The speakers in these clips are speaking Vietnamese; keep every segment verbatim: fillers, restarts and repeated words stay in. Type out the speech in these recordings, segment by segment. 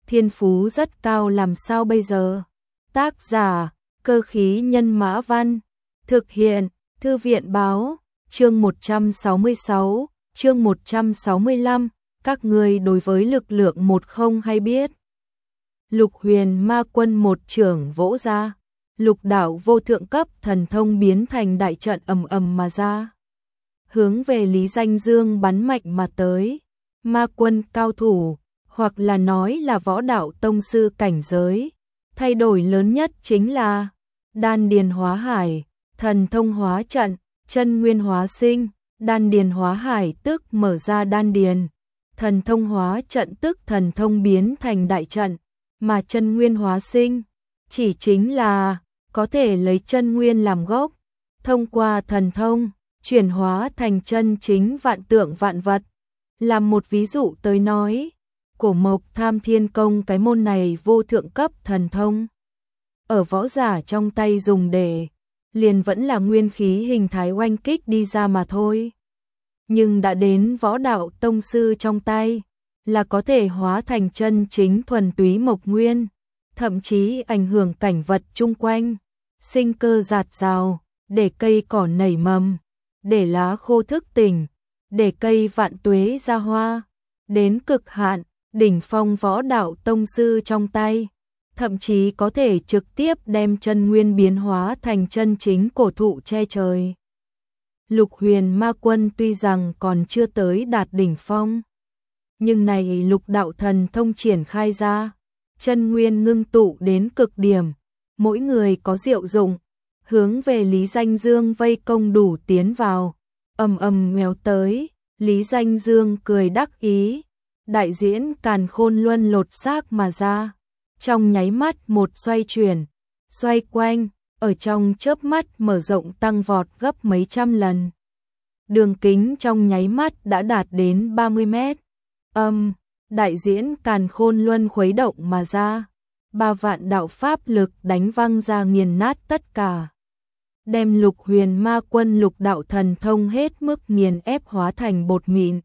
thiên phú rất cao làm sao bây giờ? Tác giả, Cơ khí nhân mã văn, thực hiện, Thư viện báo, chương một trăm sáu mươi sáu, chương một trăm sáu mươi lăm, các người đối với lực lượng một không hay biết. Lục huyền ma quân một trưởng vỗ ra, lục đạo vô thượng cấp thần thông biến thành đại trận ầm ầm mà ra. Hướng về Lý Danh Dương bắn mạnh mà tới, ma quân cao thủ, hoặc là nói là võ đạo tông sư cảnh giới. Thay đổi lớn nhất chính là đan điền hóa hải, thần thông hóa trận, chân nguyên hóa sinh, đan điền hóa hải tức mở ra đan điền, thần thông hóa trận tức thần thông biến thành đại trận, mà chân nguyên hóa sinh chỉ chính là có thể lấy chân nguyên làm gốc, thông qua thần thông chuyển hóa thành chân chính vạn tượng vạn vật. Làm một ví dụ tới nói, Cổ Mộc Tham Thiên Công cái môn này vô thượng cấp thần thông, ở võ giả trong tay dùng để, liền vẫn là nguyên khí hình thái oanh kích đi ra mà thôi. Nhưng đã đến võ đạo tông sư trong tay, là có thể hóa thành chân chính thuần túy mộc nguyên, thậm chí ảnh hưởng cảnh vật chung quanh, sinh cơ dạt dào, để cây cỏ nảy mầm, để lá khô thức tỉnh, để cây vạn tuế ra hoa, đến cực hạn, đỉnh phong võ đạo tông sư trong tay, thậm chí có thể trực tiếp đem chân nguyên biến hóa thành chân chính cổ thụ che trời. Lục huyền ma quân tuy rằng còn chưa tới đạt đỉnh phong, nhưng này lục đạo thần thông triển khai ra, chân nguyên ngưng tụ đến cực điểm, mỗi người có diệu dụng, hướng về Lý Danh Dương vây công đủ tiến vào, ầm ầm nghèo tới, Lý Danh Dương cười đắc ý, đại diễn càn khôn luân lột xác mà ra, trong nháy mắt một xoay chuyển, xoay quanh, ở trong chớp mắt mở rộng tăng vọt gấp mấy trăm lần. Đường kính trong nháy mắt đã đạt đến ba mươi mét. Âm, đại diễn càn khôn luân khuấy động mà ra, ba vạn đạo pháp lực đánh văng ra nghiền nát tất cả. Đem lục huyền ma quân lục đạo thần thông hết mức nghiền ép hóa thành bột mịn.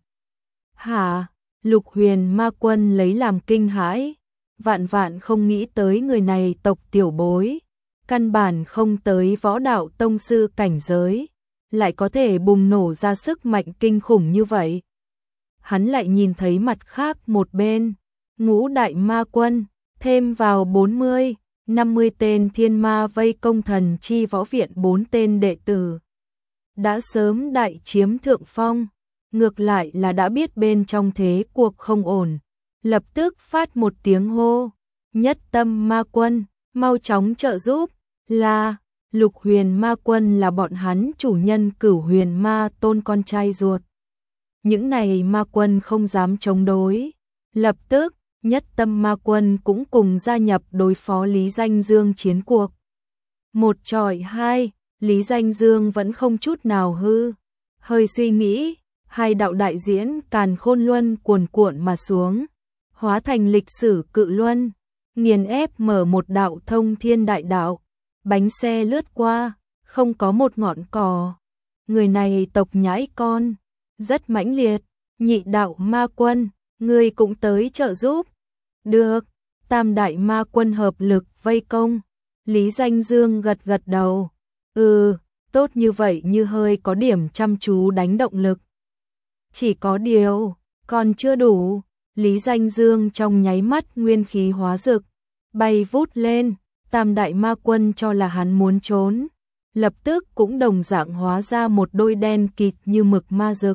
Hả, lục huyền ma quân lấy làm kinh hãi, vạn vạn không nghĩ tới người này tộc tiểu bối, căn bản không tới võ đạo tông sư cảnh giới, lại có thể bùng nổ ra sức mạnh kinh khủng như vậy. Hắn lại nhìn thấy mặt khác một bên, ngũ đại ma quân, thêm vào bốn mươi, năm mươi tên thiên ma vây công thần chi võ viện bốn tên đệ tử. Đã sớm đại chiếm thượng phong, ngược lại là đã biết bên trong thế cuộc không ổn, lập tức phát một tiếng hô, nhất tâm ma quân, mau chóng trợ giúp, là, lục huyền ma quân là bọn hắn chủ nhân Cửu Huyền Ma Tôn con trai ruột. Những này ma quân không dám chống đối, lập tức, nhất tâm ma quân cũng cùng gia nhập đối phó Lý Danh Dương chiến cuộc. Một chọi hai, Lý Danh Dương vẫn không chút nào hư, hơi suy nghĩ, hai đạo đại diễn càn khôn luân cuồn cuộn mà xuống, hóa thành lịch sử cự luân, nghiền ép mở một đạo thông thiên đại đạo, bánh xe lướt qua, không có một ngọn cỏ. Người này tộc nhãi con, rất mãnh liệt, nhị đạo ma quân, ngươi cũng tới trợ giúp. Được, tam đại ma quân hợp lực vây công. Lý Danh Dương gật gật đầu. Ừ, tốt như vậy như hơi có điểm chăm chú đánh động lực. Chỉ có điều, còn chưa đủ. Lý Danh Dương trong nháy mắt nguyên khí hóa rực, bay vút lên, tam đại ma quân cho là hắn muốn trốn. Lập tức cũng đồng dạng hóa ra một đôi đen kịt như mực ma rực.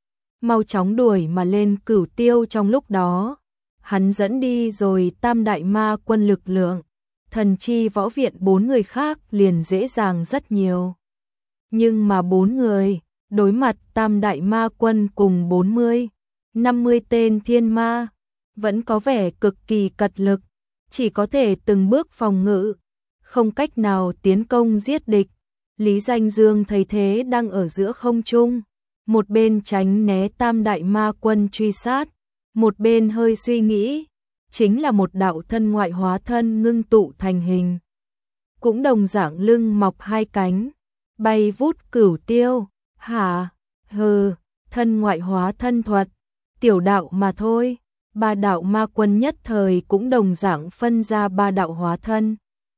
Mau chóng đuổi mà lên Cửu Tiêu trong lúc đó. Hắn dẫn đi rồi tam đại ma quân lực lượng, thần chi võ viện bốn người khác liền dễ dàng rất nhiều. Nhưng mà bốn người, đối mặt tam đại ma quân cùng bốn mươi, năm mươi tên thiên ma, vẫn có vẻ cực kỳ cật lực, chỉ có thể từng bước phòng ngự, không cách nào tiến công giết địch. Lý Danh Dương thấy thế đang ở giữa không trung, một bên tránh né tam đại ma quân truy sát, một bên hơi suy nghĩ, chính là một đạo thân ngoại hóa thân ngưng tụ thành hình. Cũng đồng dạng lưng mọc hai cánh, bay vút Cửu Tiêu, hả, hừ, thân ngoại hóa thân thuật, tiểu đạo mà thôi, ba đạo ma quân nhất thời cũng đồng dạng phân ra ba đạo hóa thân.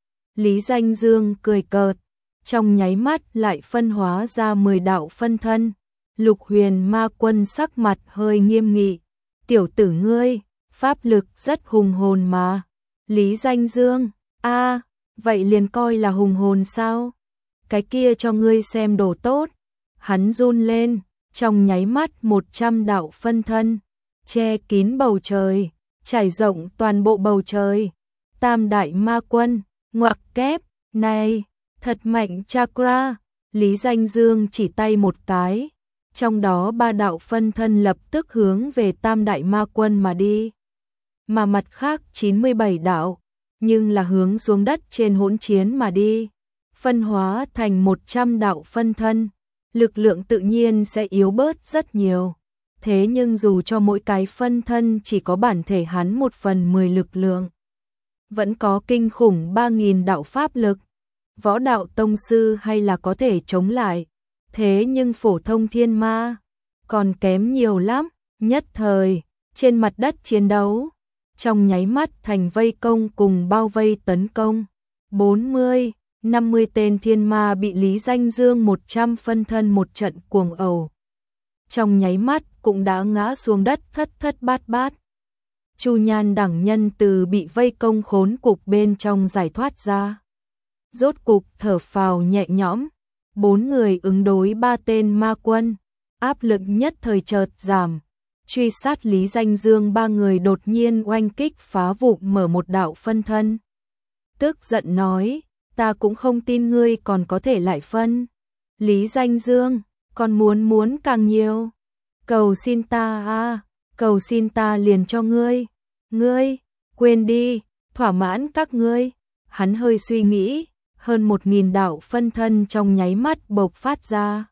Lý Danh Dương cười cợt, trong nháy mắt lại phân hóa ra mười đạo phân thân. Lục Huyền ma quân sắc mặt hơi nghiêm nghị, tiểu tử ngươi, pháp lực rất hùng hồn mà. Lý Danh Dương, a, vậy liền coi là hùng hồn sao? Cái kia cho ngươi xem đồ tốt. Hắn run lên, trong nháy mắt một trăm đạo phân thân, che kín bầu trời, trải rộng toàn bộ bầu trời. Tam đại ma quân, ngoặc kép, này, thật mạnh chakra. Lý Danh Dương chỉ tay một cái, trong đó ba đạo phân thân lập tức hướng về tam đại ma quân mà đi. Mà mặt khác chín mươi bảy đạo, nhưng là hướng xuống đất trên hỗn chiến mà đi. Phân hóa thành một trăm đạo phân thân, lực lượng tự nhiên sẽ yếu bớt rất nhiều. Thế nhưng dù cho mỗi cái phân thân chỉ có bản thể hắn một phần mười lực lượng, vẫn có kinh khủng ba nghìn đạo pháp lực. Võ đạo tông sư hay là có thể chống lại, thế nhưng phổ thông thiên ma còn kém nhiều lắm. Nhất thời, trên mặt đất chiến đấu, trong nháy mắt thành vây công cùng bao vây tấn công. bốn mươi, năm mươi tên thiên ma bị Lý Danh Dương một trăm phân thân một trận cuồng ẩu. Trong nháy mắt cũng đã ngã xuống đất thất thất bát bát. Chu Nhan đẳng nhân từ bị vây công khốn cục bên trong giải thoát ra, rốt cục thở phào nhẹ nhõm. Bốn người ứng đối ba tên ma quân, áp lực nhất thời chợt giảm. Truy sát Lý Danh Dương ba người đột nhiên oanh kích phá vụn mở một đạo phân thân. Tức giận nói, ta cũng không tin ngươi còn có thể lại phân. Lý Danh Dương, còn muốn muốn càng nhiều. Cầu xin ta a, cầu xin ta liền cho ngươi. Ngươi, quên đi, thỏa mãn các ngươi. Hắn hơi suy nghĩ, hơn một nghìn đạo phân thân trong nháy mắt bộc phát ra.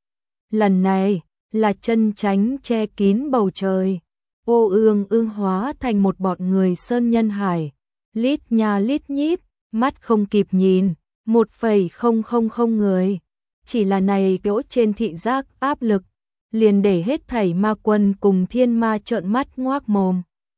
Lần này, là chân chánh che kín bầu trời. Ô ương ương hóa thành một bọn người sơn nhân hải. Lít nha lít nhít, mắt không kịp nhìn, một phẩy không không không người. Chỉ là này cỗ trên thị giác áp lực, liền để hết thảy ma quân cùng thiên ma trợn mắt ngoác mồm.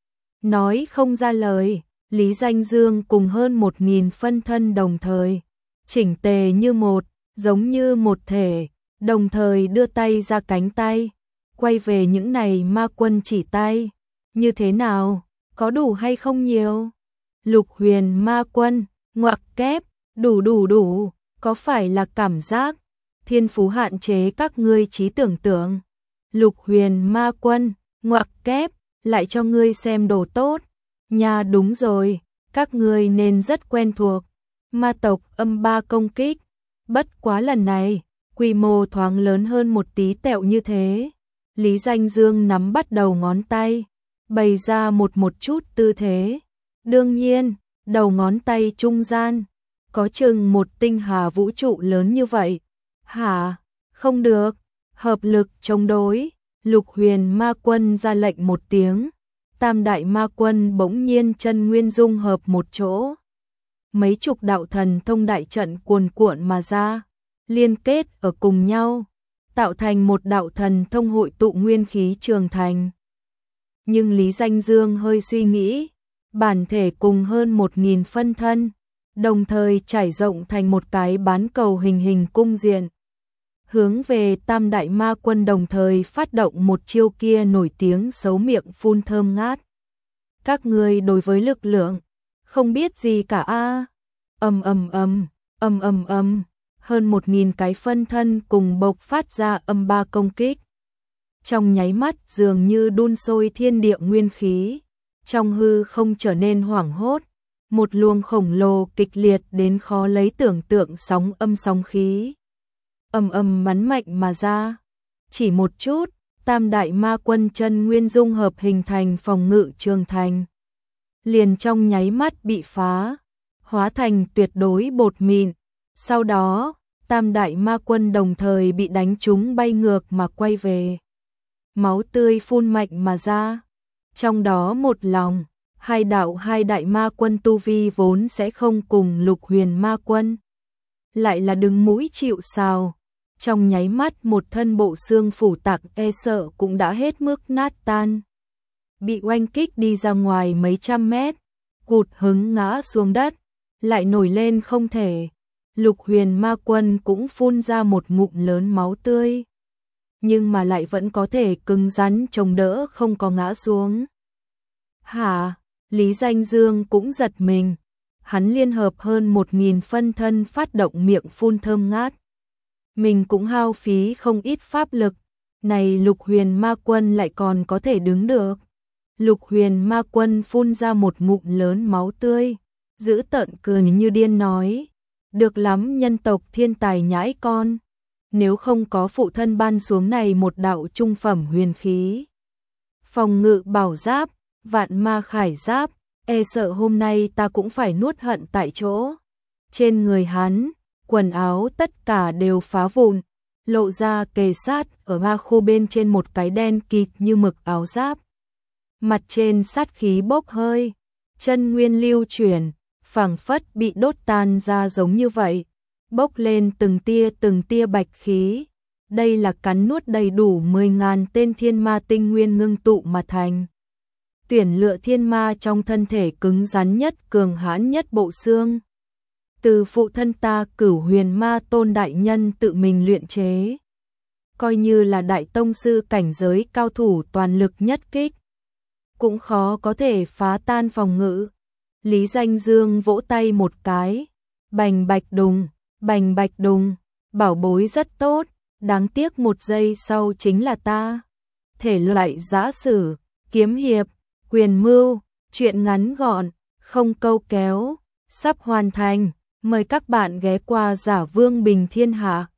Nói không ra lời, Lý Danh Dương cùng hơn một nghìn phân thân đồng thời, chỉnh tề như một, giống như một thể, đồng thời đưa tay ra cánh tay, quay về những này ma quân chỉ tay. Như thế nào, có đủ hay không nhiều? Lục Huyền ma quân, ngoặc kép, đủ đủ đủ, có phải là cảm giác thiên phú hạn chế các ngươi trí tưởng tượng? Lục Huyền ma quân, ngoặc kép, lại cho ngươi xem đồ tốt. Nha đúng rồi, các ngươi nên rất quen thuộc. Ma tộc âm ba công kích, bất quá lần này, quy mô thoáng lớn hơn một tí tẹo như thế. Lý Danh Dương nắm bắt đầu ngón tay, bày ra một một chút tư thế. Đương nhiên, đầu ngón tay trung gian, có chừng một tinh hà vũ trụ lớn như vậy. Hả? Không được, hợp lực chống đối. Lục Huyền ma quân ra lệnh một tiếng, tam đại ma quân bỗng nhiên chân nguyên dung hợp một chỗ. Mấy chục đạo thần thông đại trận cuồn cuộn mà ra, liên kết ở cùng nhau, tạo thành một đạo thần thông hội tụ nguyên khí trường thành. Nhưng Lý Danh Dương hơi suy nghĩ, bản thể cùng hơn một nghìn phân thân, đồng thời trải rộng thành một cái bán cầu hình hình cung diện. Hướng về tam đại ma quân đồng thời phát động một chiêu kia nổi tiếng xấu miệng phun thơm ngát. Các ngươi đối với lực lượng, không biết gì cả a. Ầm ầm ầm, ầm ầm ầm, hơn một nghìn cái phân thân cùng bộc phát ra âm ba công kích. Trong nháy mắt dường như đun sôi thiên địa nguyên khí, trong hư không trở nên hoảng hốt, một luồng khổng lồ kịch liệt đến khó lấy tưởng tượng sóng âm sóng khí. Ầm ầm bắn mạnh mà ra, chỉ một chút, tam đại ma quân chân nguyên dung hợp hình thành phòng ngự trường thành. Liền trong nháy mắt bị phá, hóa thành tuyệt đối bột mịn. Sau đó, tam đại ma quân đồng thời bị đánh trúng bay ngược mà quay về. Máu tươi phun mạnh mà ra. Trong đó một lòng, hai đạo hai đại ma quân tu vi vốn sẽ không cùng Lục Huyền ma quân. Lại là đứng mũi chịu sào. Trong nháy mắt một thân bộ xương phủ tạc e sợ cũng đã hết mức nát tan. bị oanh kích đi ra ngoài mấy trăm mét, cụt hứng ngã xuống đất, lại nổi lên không thể. Lục Huyền Ma Quân cũng phun ra một ngụm lớn máu tươi, nhưng mà lại vẫn có thể cứng rắn chống đỡ không có ngã xuống. Hả? Lý Danh Dương cũng giật mình, hắn liên hợp hơn một nghìn phân thân phát động miệng phun thơm ngát. Mình cũng hao phí không ít pháp lực, này Lục Huyền Ma Quân lại còn có thể đứng được. Lục Huyền Ma Quân phun ra một ngụm lớn máu tươi, giữ tợn cười như điên nói, được lắm nhân tộc thiên tài nhãi con, nếu không có phụ thân ban xuống này một đạo trung phẩm huyền khí. Phòng ngự bảo giáp, vạn ma khải giáp, e sợ hôm nay ta cũng phải nuốt hận tại chỗ. Trên người hắn, quần áo tất cả đều phá vụn, lộ ra kề sát ở ma khô bên trên một cái đen kịt như mực áo giáp. Mặt trên sát khí bốc hơi, chân nguyên lưu chuyển, phảng phất bị đốt tan ra giống như vậy, bốc lên từng tia từng tia bạch khí. Đây là cắn nuốt đầy đủ mười ngàn tên thiên ma tinh nguyên ngưng tụ mà thành. Tuyển lựa thiên ma trong thân thể cứng rắn nhất, cường hãn nhất bộ xương. Từ phụ thân ta Cửu Huyền Ma Tôn đại nhân tự mình luyện chế. Coi như là đại tông sư cảnh giới cao thủ toàn lực nhất kích, cũng khó có thể phá tan phòng ngự. Lý Danh Dương vỗ tay một cái, bành bạch đùng, bành bạch đùng, bảo bối rất tốt, đáng tiếc một giây sau chính là ta. Thể loại giã sử, kiếm hiệp, quyền mưu, truyện ngắn gọn, không câu kéo, sắp hoàn thành, mời các bạn ghé qua Giả Vương Bình Thiên Hạ.